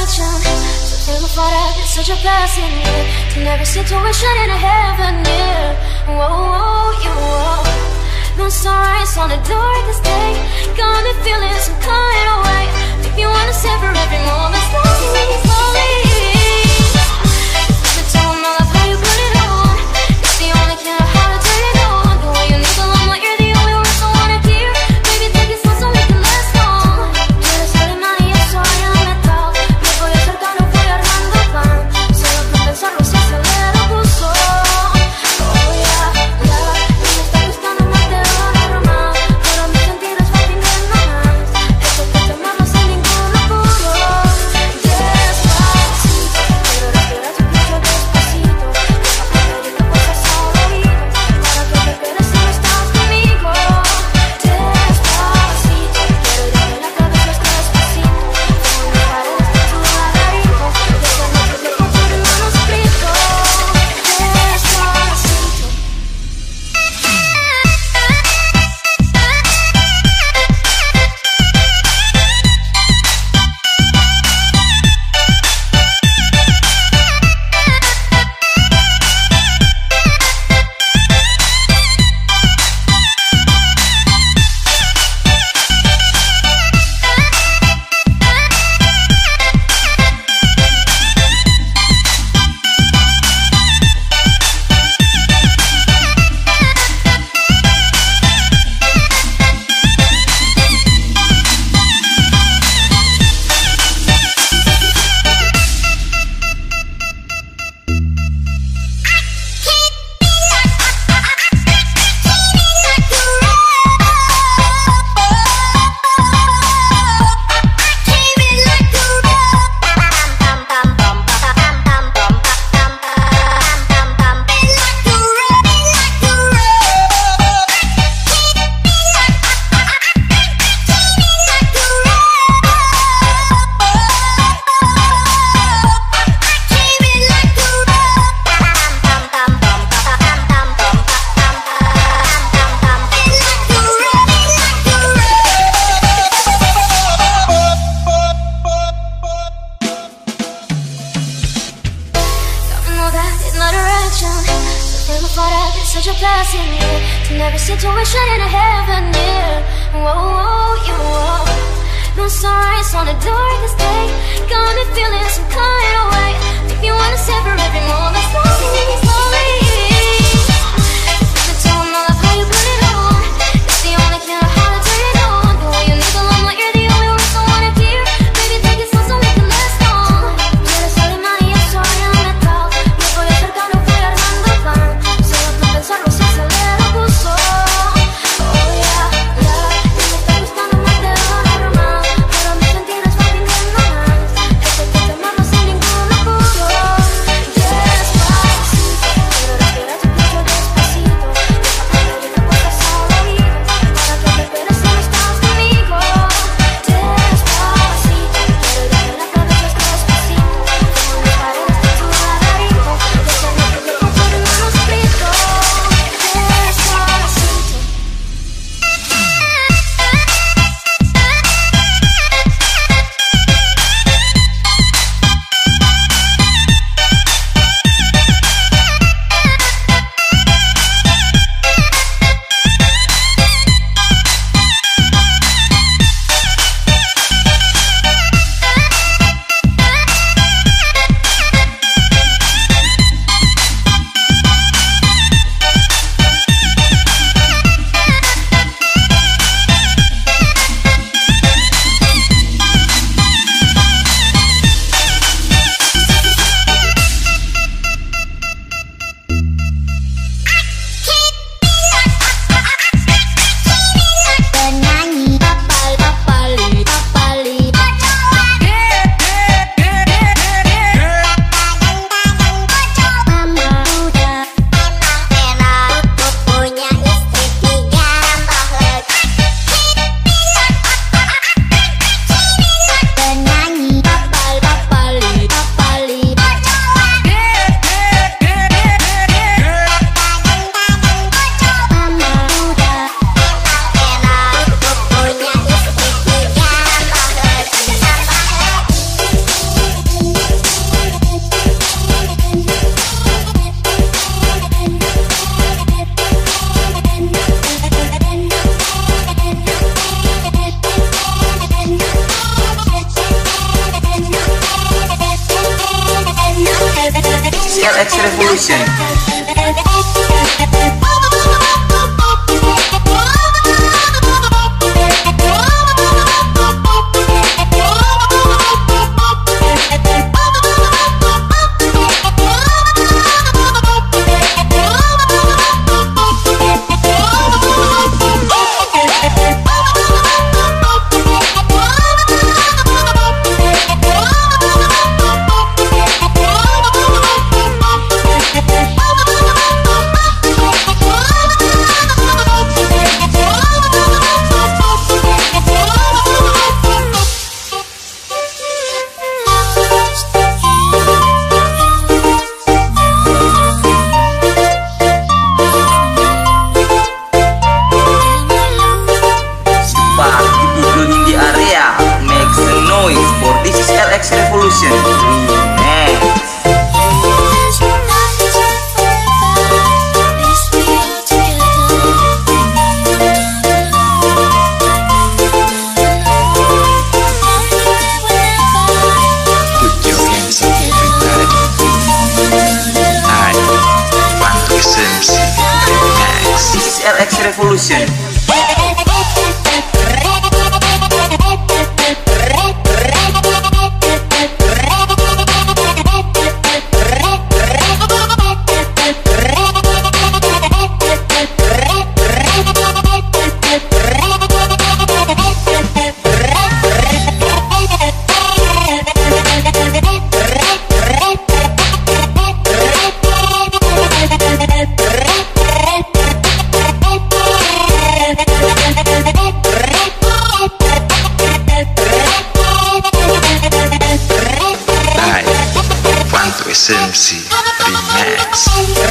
direction. So thankful for that, it's such a blessing, yeah. To never situation in a heaven, yeah. Whoa, whoa, you, whoa. No sunrise on the darkest day. Got me feeling some kind of way. Make me wanna savor every moment slowly, slowly. The tone, I love how you put it on. It's the only kind of how to turn it on. The way you need the limelight, you're the only words I wanna hear. Baby, take it slow so we can last long. Quieres alemán y yo soy el metal. Me voy acercando, voy armando plan. Solo por pensarlo se acelera el pulso. Oh yeah, yeah. Y me está gustando más de lo normal. Pero mis sentidos van pidiendo más. Esto que te mando sin ningún apuro. Despacito, quiero respirar tu cuello despacito. Esa pedirte cosas al oído. Para que te quedes si no estás conmigo. Despacito, quiero desvelarte a veces despacito. Como mis paredes de tu laberinto. Desde noches de contigo no nos explico. Despacito. Such a blessing, yeah. To never situation in a heaven, yeah. Whoa, whoa, you, whoa. No sunrise on the darkest day. Got me feeling some kind of way. Make me wanna savor every moment slowly, slowly. The tone, I love how you put it on. It's the only kind of how to turn it on. The way you need the limelight, you're the only words I wanna hear. Baby, take it slow so we can last long. Quieres alemán y yo soy el metal. Me voy acercando, voy armando plan. Solo por pensarlo se acelera el pulso. Oh yeah, yeah. Y me está gustando más de lo normal. Pero mis sentidos van pidiendo más. Esto que te mando sin ningún apuro. Despacito, DCLX Revolution. Revolution Remix. Put your hands up everybody. I want to SMC Remix. DCLX Revolution. SMC Remix.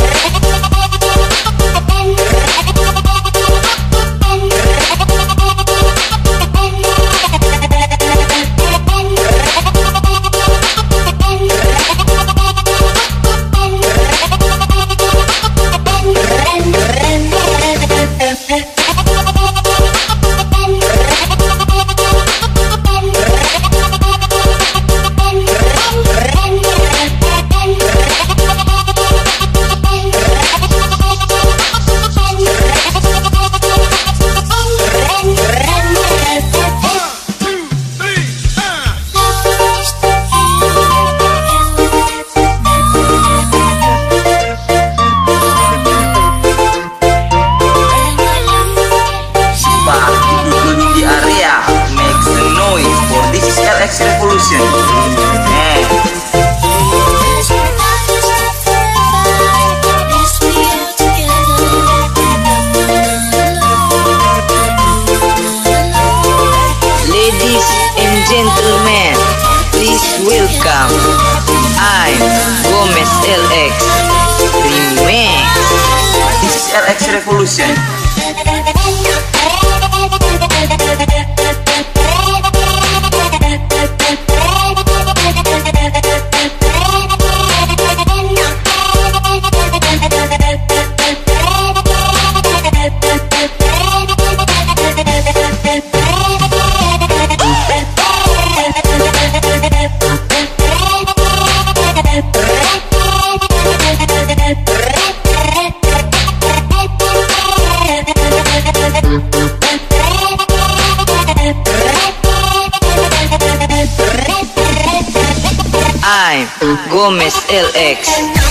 Revolution Remix. Ladies and gentlemen, please welcome I'm Gomez LX Remix. This is LX Revolution. I'm Gomez LX.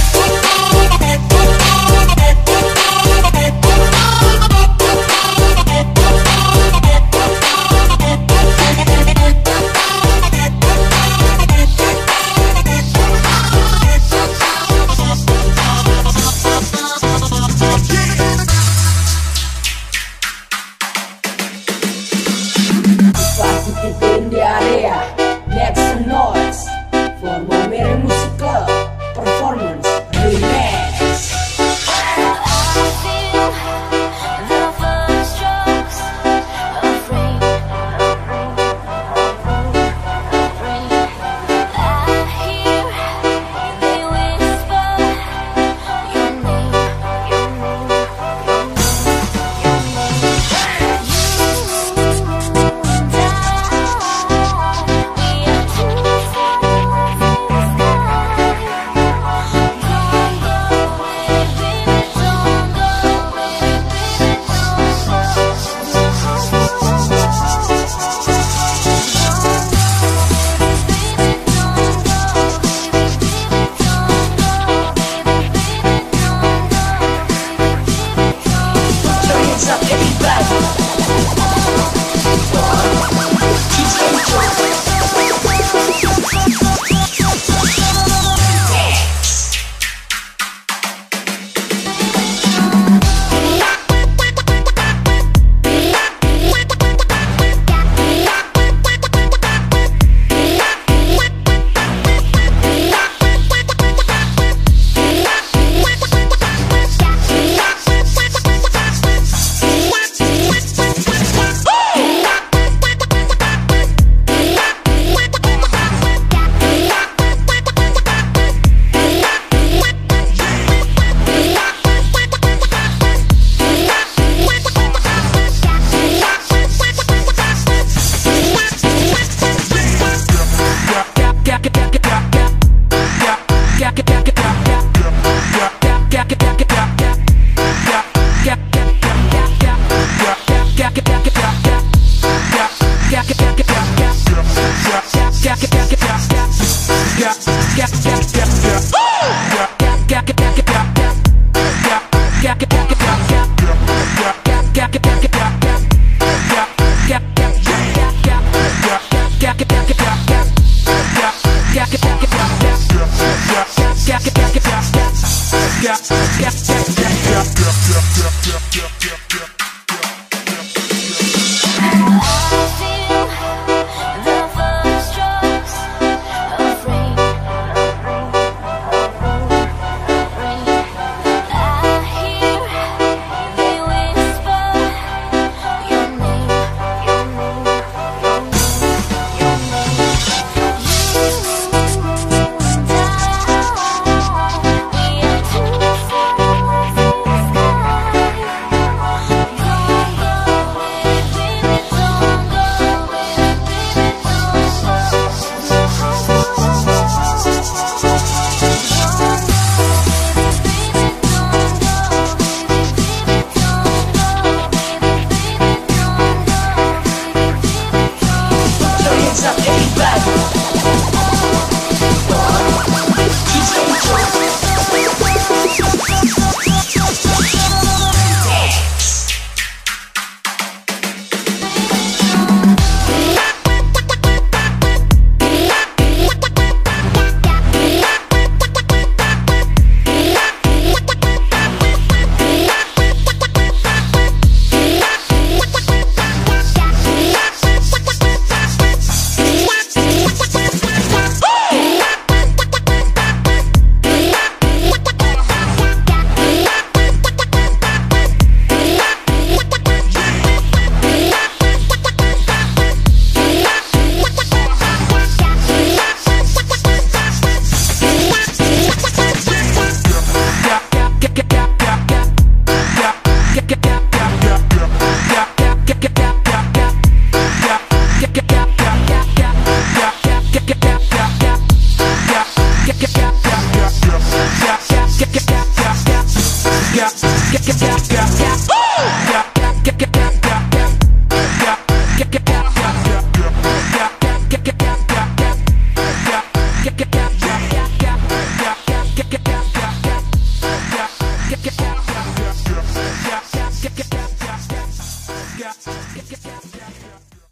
In the area, make some noise for Momere Musical Performance Remix. yeah, yeah, yeah.